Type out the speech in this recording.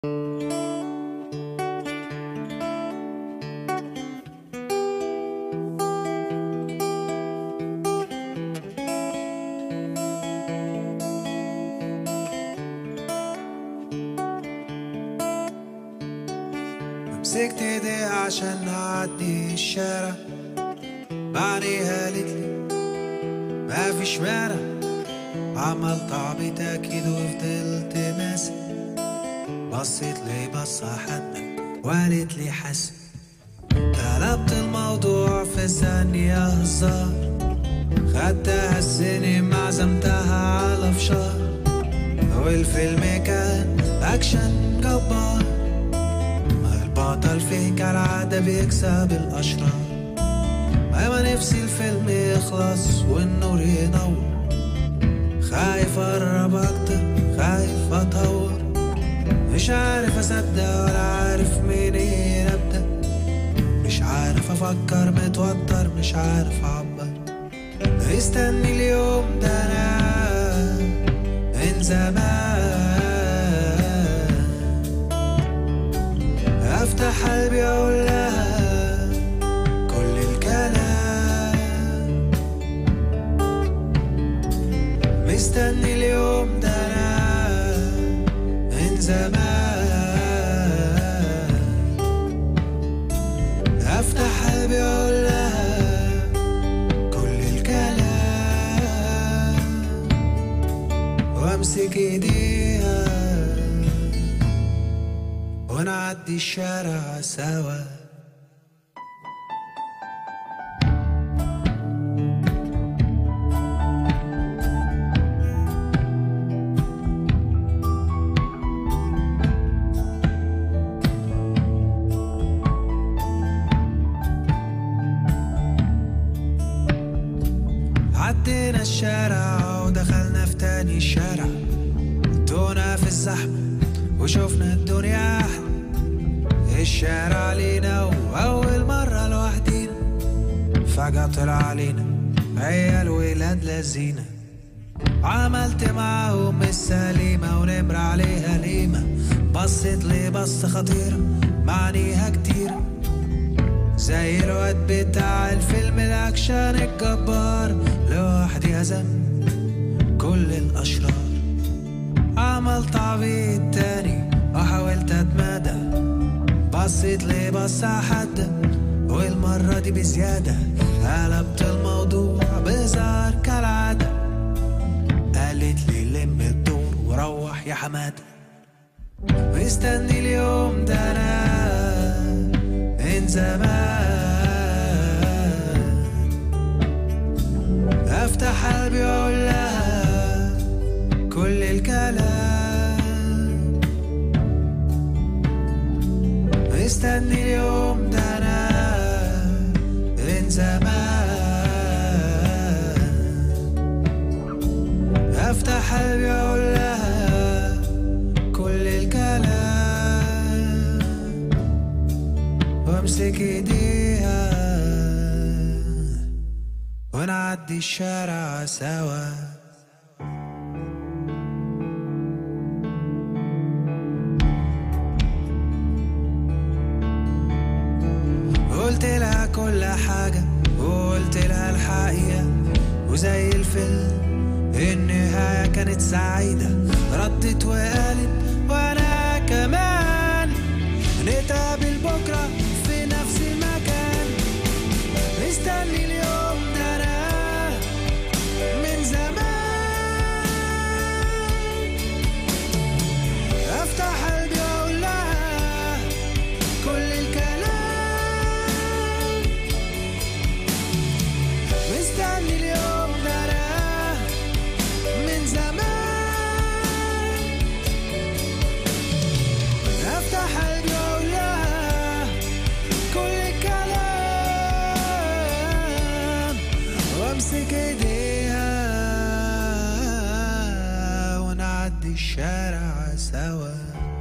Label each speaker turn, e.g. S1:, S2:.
S1: مسكت ايديها عشان نعدي الشارع، بعديها قالتلي مفيش مانع. عملت عبيط اكيد وفضلت ماسك، بصيت لي بصة حادة وقالت لي حاسب. قلبت الموضوع في ثانية هزار، خدتها السينما عزمتها على فشار، والفيلم كان اكشن جبار. البطل فيه كالعادة بيكسب الاشرار، ايما نفسي الفيلم يخلص والنور ينور. خايف اقرب اكتر، خايف اطور، مش عارف اصدق ولا عارف منين ابدا. مش عارف افكر، متوتر مش عارف اعبر. مستني اليوم ده انا من زمان، افتح قلبي اقول لها كل الكلام. مستني اليوم ده انا من زمان، افتح قلبي اقول لها كل الكلام، وامسك ايديها ونعدي الشارع سوا. عدينا الشارع ودخلنا في تاني الشارع، تونا في الزحمة وشوفنا الدنيا أحلى. الشارع لينا وأول مرة لوحدينا، فجأة طلع علينا عيال ولاد لذينة. عملت معاهم السليمة ونمر عليها ليمة، بصت لي بصة خطيرة معانيها كتيرة، زي الواد بتاع الفيلم الأكشن الجبار. لوحدي هزم كل الأشرار، عملت عبيط تاني وحاولت أتمادى، بصيت لي بصة حادة والمرة دي بزيادة. قلبت الموضوع بهزار كالعادة، قالت لي لم الدور وروح يا حمادة. مستني اليوم ده أنا من زمان، افتح قلبي واقول لها كل الكلام. مستني اليوم ده انا من زمان، افتح قلبي واقول لها كل الكلام، وامسك ايديها ونعدي الشارع سوا. قلت لها كل حاجة وقلت لها الحقيقة، وزي الفيلم النهاية كانت سعيدة. ردت وقالت وانا كمان نتقابل بكرة في نفس المكان. مستني اليوم ده انا من زمان، افتح قلبي واقول لها كل الكلام. مستني اليوم ده انا من زمان، افتح قلبي واقول لها كل الكلام، وامسك ايديها ونعدي الشارع سوا.